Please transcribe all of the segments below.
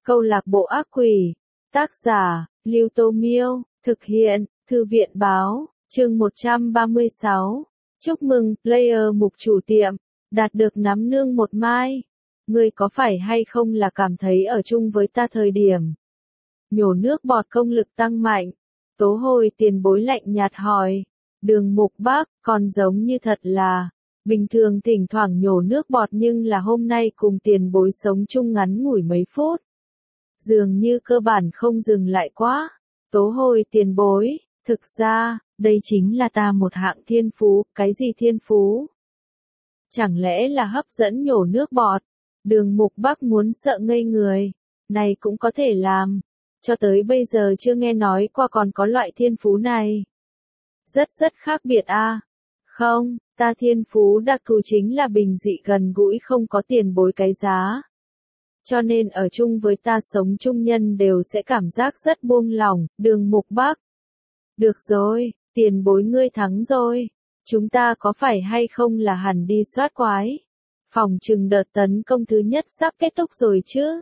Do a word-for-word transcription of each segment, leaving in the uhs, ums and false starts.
Câu lạc bộ ác quỷ. Tác giả, Lưu Tô Miêu. Thực hiện, Thư viện báo. Chương một trăm ba mươi sáu. Chúc mừng, player mục chủ tiệm. Đạt được nắm nương một mai. Ngươi có phải hay không là cảm thấy ở chung với ta thời điểm nhổ nước bọt công lực tăng mạnh? Tố Hồi tiền bối lạnh nhạt hỏi. Đường Mục Bác, còn giống như thật là bình thường thỉnh thoảng nhổ nước bọt, nhưng là hôm nay cùng tiền bối sống chung ngắn ngủi mấy phút. Dường như cơ bản không dừng lại quá. Tố Hồi tiền bối, thực ra, đây chính là ta một hạng thiên phú. Cái gì thiên phú? Chẳng lẽ là hấp dẫn nhổ nước bọt? Đường Mục Bác muốn sợ ngây người. Này cũng có thể làm. Cho tới bây giờ chưa nghe nói qua còn có loại thiên phú này. Rất rất khác biệt a. À? Không, ta thiên phú đặc thù chính là bình dị gần gũi, không có tiền bối cái giá. Cho nên ở chung với ta sống chung nhân đều sẽ cảm giác rất buông lỏng. Đường Mục Bác. Được rồi, tiền bối ngươi thắng rồi. Chúng ta có phải hay không là hẳn đi soát quái? Phòng trừng đợt tấn công thứ nhất sắp kết thúc rồi chứ?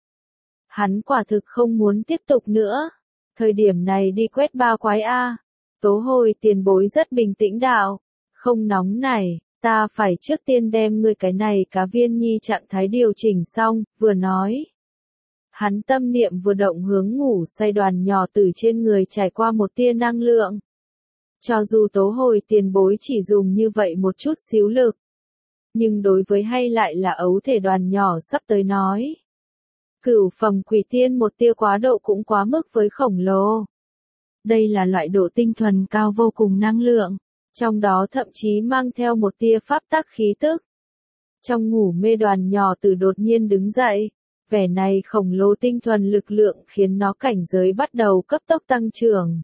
Hắn quả thực không muốn tiếp tục nữa. Thời điểm này đi quét ba quái a. Tố Hồi tiền bối rất bình tĩnh đạo. Không nóng này, ta phải trước tiên đem ngươi cái này cá viên nhi trạng thái điều chỉnh xong, vừa nói. Hắn tâm niệm vừa động hướng ngủ say đoàn nhỏ từ trên người trải qua một tia năng lượng. Cho dù Tố Hồi tiền bối chỉ dùng như vậy một chút xíu lực, nhưng đối với hay lại là ấu thể đoàn nhỏ sắp tới nói. Cửu phẩm quỷ tiên một tia quá độ cũng quá mức với khổng lồ. Đây là loại độ tinh thuần cao vô cùng năng lượng, trong đó thậm chí mang theo một tia pháp tắc khí tức. Trong ngủ mê đoàn nhỏ từ đột nhiên đứng dậy, vẻ này khổng lồ tinh thuần lực lượng khiến nó cảnh giới bắt đầu cấp tốc tăng trưởng.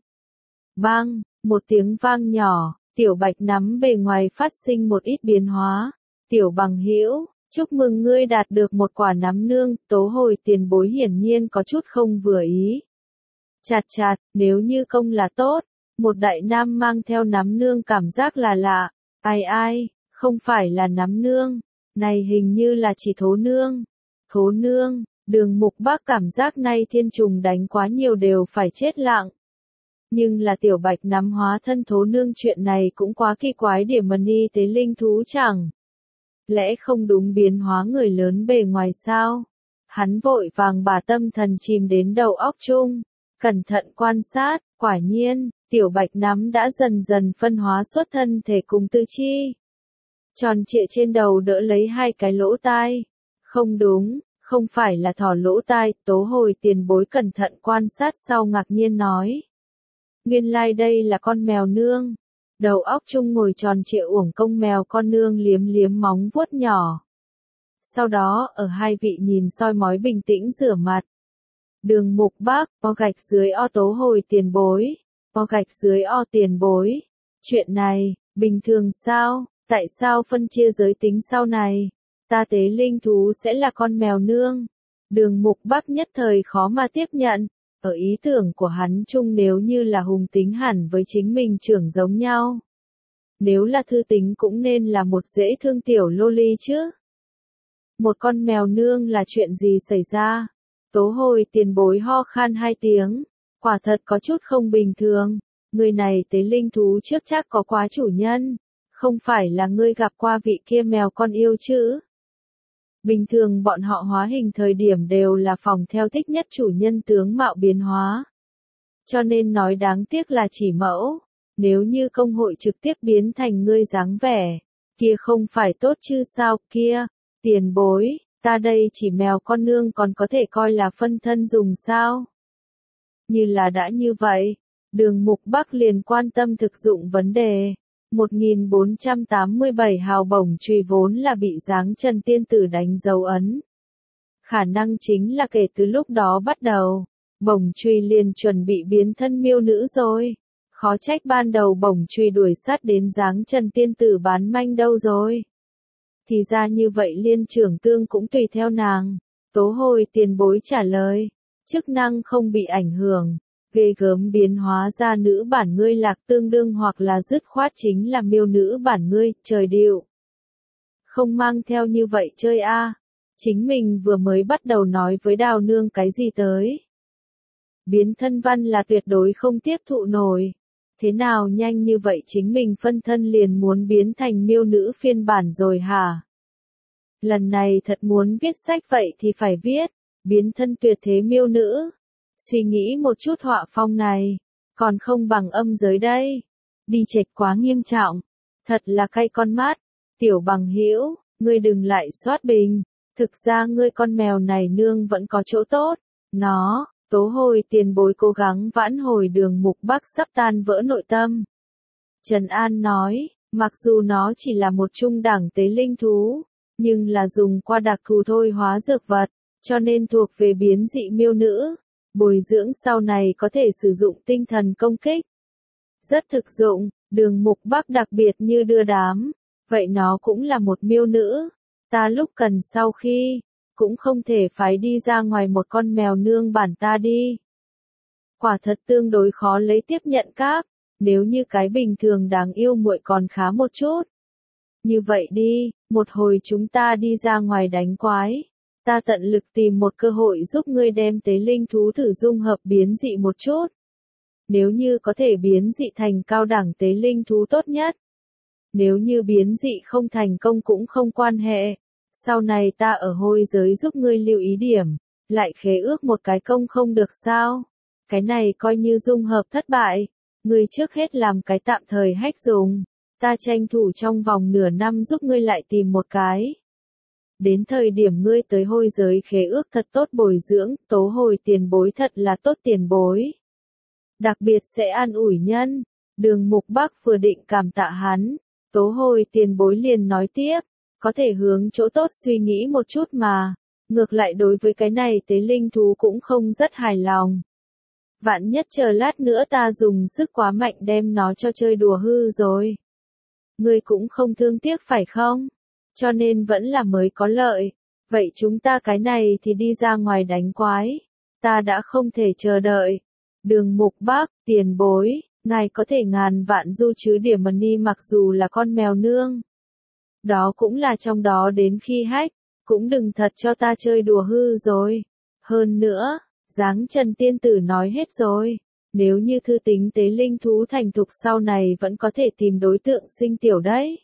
Bang, một tiếng vang nhỏ, tiểu bạch nắm bề ngoài phát sinh một ít biến hóa. Tiểu bằng hữu, chúc mừng ngươi đạt được một quả nắm nương. Tố Hồi tiền bối hiển nhiên có chút không vừa ý. Chạt chạt, nếu như công là tốt, một đại nam mang theo nắm nương cảm giác là lạ. Ai ai, không phải là nắm nương, này hình như là chỉ thố nương. Thố nương, Đường Mục Bác cảm giác nay thiên trùng đánh quá nhiều đều phải chết lặng. Nhưng là tiểu bạch nắm hóa thân thố nương chuyện này cũng quá kỳ quái điểm, mần y tế linh thú chẳng lẽ không đúng biến hóa người lớn bề ngoài sao? Hắn vội vàng bà tâm thần chìm đến đầu óc chung, cẩn thận quan sát, quả nhiên, tiểu bạch nắm đã dần dần phân hóa xuất thân thể cùng tư chi. Tròn trịa trên đầu đỡ lấy hai cái lỗ tai. Không đúng, không phải là thỏ lỗ tai. Tố Hồi tiền bối cẩn thận quan sát sau ngạc nhiên nói. Nguyên lai like đây là con mèo nương. Đầu óc chung ngồi tròn trịa uổng công mèo con nương liếm liếm móng vuốt nhỏ. Sau đó, ở hai vị nhìn soi mói bình tĩnh rửa mặt. Đường Mục Bác, o gạch dưới o Tố Hồi tiền bối, o gạch dưới o tiền bối. Chuyện này, bình thường sao? Tại sao phân chia giới tính sau này? Ta tế linh thú sẽ là con mèo nương. Đường Mục Bác nhất thời khó mà tiếp nhận. Ở ý tưởng của hắn chung nếu như là hung tính hẳn với chính mình trưởng giống nhau. Nếu là thư tính cũng nên là một dễ thương tiểu lô ly chứ. Một con mèo nương là chuyện gì xảy ra? Tố Hồi tiền bối ho khan hai tiếng. Quả thật có chút không bình thường. Người này tế linh thú trước chắc có quá chủ nhân. Không phải là ngươi gặp qua vị kia mèo con yêu chứ? Bình thường bọn họ hóa hình thời điểm đều là phòng theo thích nhất chủ nhân tướng mạo biến hóa. Cho nên nói đáng tiếc là chỉ mẫu. Nếu như công hội trực tiếp biến thành ngươi dáng vẻ, kia không phải tốt chứ sao? Kia, tiền bối, ta đây chỉ mèo con nương còn có thể coi là phân thân dùng sao? Như là đã như vậy, Đường Mục Bác liền quan tâm thực dụng vấn đề. một nghìn bốn trăm tám mươi bảy hào bổng chùy vốn là bị Giáng Trần tiên tử đánh dấu ấn. Khả năng chính là kể từ lúc đó bắt đầu, bổng chùy liền chuẩn bị biến thân miêu nữ rồi. Khó trách ban đầu bổng chùy đuổi sát đến Giáng Trần tiên tử bán manh đâu rồi. Thì ra như vậy liên trưởng tương cũng tùy theo nàng. Tố Hồi tiền bối trả lời, chức năng không bị ảnh hưởng. Ghê gớm biến hóa ra nữ bản ngươi lạc tương đương hoặc là dứt khoát chính là miêu nữ bản ngươi, trời điệu. Không mang theo như vậy chơi a. Chính mình vừa mới bắt đầu nói với Đào Nương cái gì tới. Biến thân văn là tuyệt đối không tiếp thụ nổi. Thế nào nhanh như vậy chính mình phân thân liền muốn biến thành miêu nữ phiên bản rồi hả? Lần này thật muốn viết sách vậy thì phải viết, biến thân tuyệt thế miêu nữ. Suy nghĩ một chút họa phong này, còn không bằng âm giới đây. Đi chệch quá nghiêm trọng, thật là cay con mắt. Tiểu Bằng Hữu, ngươi đừng lại soát bình, thực ra ngươi con mèo này nương vẫn có chỗ tốt. Nó, Tố Hồi tiền bối cố gắng vãn hồi Đường Mục Bắc sắp tan vỡ nội tâm. Trần An nói, mặc dù nó chỉ là một trung đẳng tế linh thú, nhưng là dùng qua đặc thù thôi hóa dược vật, cho nên thuộc về biến dị miêu nữ. Bồi dưỡng sau này có thể sử dụng tinh thần công kích. Rất thực dụng, Đường Mục Bắc đặc biệt như đưa đám. Vậy nó cũng là một miêu nữ. Ta lúc cần sau khi, cũng không thể phái đi ra ngoài một con mèo nương bản ta đi. Quả thật tương đối khó lấy tiếp nhận cáp, nếu như cái bình thường đáng yêu muội còn khá một chút. Như vậy đi, một hồi chúng ta đi ra ngoài đánh quái. Ta tận lực tìm một cơ hội giúp ngươi đem tế linh thú thử dung hợp biến dị một chút. Nếu như có thể biến dị thành cao đẳng tế linh thú tốt nhất. Nếu như biến dị không thành công cũng không quan hệ. Sau này ta ở hôi giới giúp ngươi lưu ý điểm, lại khế ước một cái công không được sao? Cái này coi như dung hợp thất bại. Ngươi trước hết làm cái tạm thời hách dùng. Ta tranh thủ trong vòng nửa năm giúp ngươi lại tìm một cái. Đến thời điểm ngươi tới hôi giới khế ước thật tốt bồi dưỡng, Tố Hồi tiền bối thật là tốt tiền bối. Đặc biệt sẽ an ủi nhân. Đường Mục Bắc vừa định cảm tạ hắn, Tố Hồi tiền bối liền nói tiếp, có thể hướng chỗ tốt suy nghĩ một chút mà. Ngược lại đối với cái này tế linh thú cũng không rất hài lòng. Vạn nhất chờ lát nữa ta dùng sức quá mạnh đem nó cho chơi đùa hư rồi. Ngươi cũng không thương tiếc phải không? Cho nên vẫn là mới có lợi. Vậy chúng ta cái này thì đi ra ngoài đánh quái. Ta đã không thể chờ đợi. Đường Mục Bắc, tiền bối, ngài có thể ngàn vạn du chứ điểm money mặc dù là con mèo nương. Đó cũng là trong đó đến khi hách, cũng đừng thật cho ta chơi đùa hư rồi. Hơn nữa, dáng Trần Tiên Tử nói hết rồi. Nếu như thư tính tế linh thú thành thục sau này vẫn có thể tìm đối tượng sinh tiểu đấy.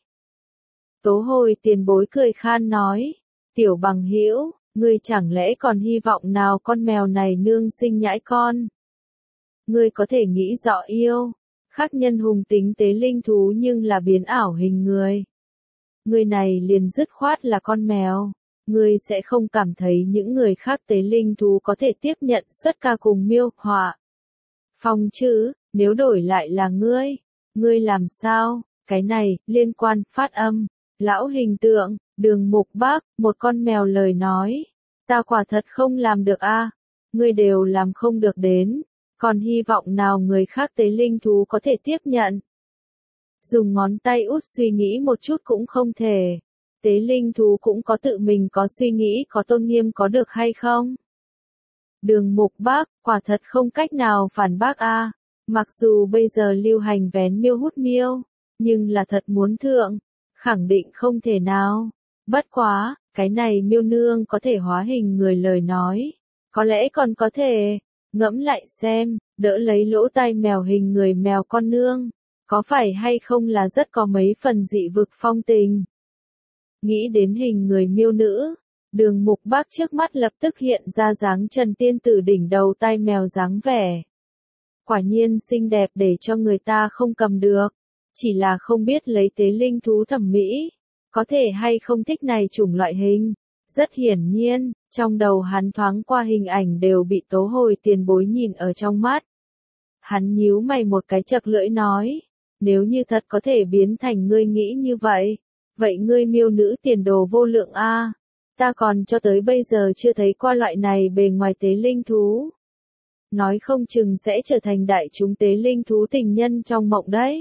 Tố Hồi tiền bối cười khan nói, Tiểu Bằng Hữu, ngươi chẳng lẽ còn hy vọng nào con mèo này nương sinh nhãi con? Ngươi có thể nghĩ rõ yêu, khắc nhân hùng tính tế linh thú nhưng là biến ảo hình người. Ngươi này liền dứt khoát là con mèo, ngươi sẽ không cảm thấy những người khác tế linh thú có thể tiếp nhận xuất ca cùng miêu họa. Phong chứ, nếu đổi lại là ngươi, ngươi làm sao? Cái này, liên quan, phát âm. Lão hình tượng, Đường Mục Bắc, một con mèo lời nói. Ta quả thật không làm được a, ngươi đều làm không được đến. Còn hy vọng nào người khác tế linh thú có thể tiếp nhận. Dùng ngón tay út suy nghĩ một chút cũng không thể. Tế linh thú cũng có tự mình có suy nghĩ có tôn nghiêm có được hay không? Đường Mục Bắc, quả thật không cách nào phản bác a. Mặc dù bây giờ lưu hành vén miêu hút miêu, nhưng là thật muốn thượng. Khẳng định không thể nào. Bất quá, cái này miêu nương có thể hóa hình người lời nói. Có lẽ còn có thể. Ngẫm lại xem, đỡ lấy lỗ tai mèo hình người mèo con nương. Có phải hay không là rất có mấy phần dị vực phong tình. Nghĩ đến hình người miêu nữ. Đường Mục Bắc trước mắt lập tức hiện ra dáng Trần Tiên Tử đỉnh đầu tai mèo dáng vẻ. Quả nhiên xinh đẹp để cho người ta không cầm được. Chỉ là không biết lấy tế linh thú thẩm mỹ, có thể hay không thích này chủng loại hình. Rất hiển nhiên, trong đầu hắn thoáng qua hình ảnh đều bị Tố Hồi tiền bối nhìn ở trong mắt. Hắn nhíu mày một cái chật lưỡi nói, nếu như thật có thể biến thành ngươi nghĩ như vậy, vậy ngươi miêu nữ tiền đồ vô lượng a. Ta còn cho tới bây giờ chưa thấy qua loại này bề ngoài tế linh thú. Nói không chừng sẽ trở thành đại chúng tế linh thú tình nhân trong mộng đấy.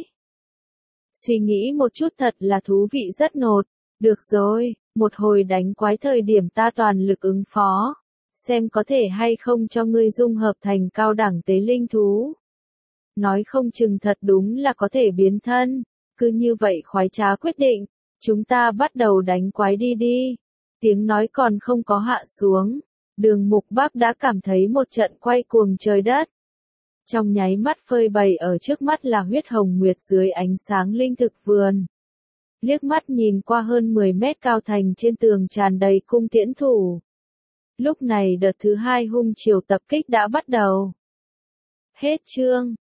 Suy nghĩ một chút thật là thú vị rất nột. Được rồi, một hồi đánh quái thời điểm ta toàn lực ứng phó. Xem có thể hay không cho ngươi dung hợp thành cao đẳng tế linh thú. Nói không chừng thật đúng là có thể biến thân. Cứ như vậy khoái trá quyết định. Chúng ta bắt đầu đánh quái đi đi. Tiếng nói còn không có hạ xuống, Đường Mục Bắc đã cảm thấy một trận quay cuồng trời đất. Trong nháy mắt phơi bày ở trước mắt là huyết hồng nguyệt dưới ánh sáng linh thực vườn. Liếc mắt nhìn qua hơn mười mét cao thành trên tường tràn đầy cung tiễn thủ. Lúc này đợt thứ hai hung chiều tập kích đã bắt đầu. Hết chương.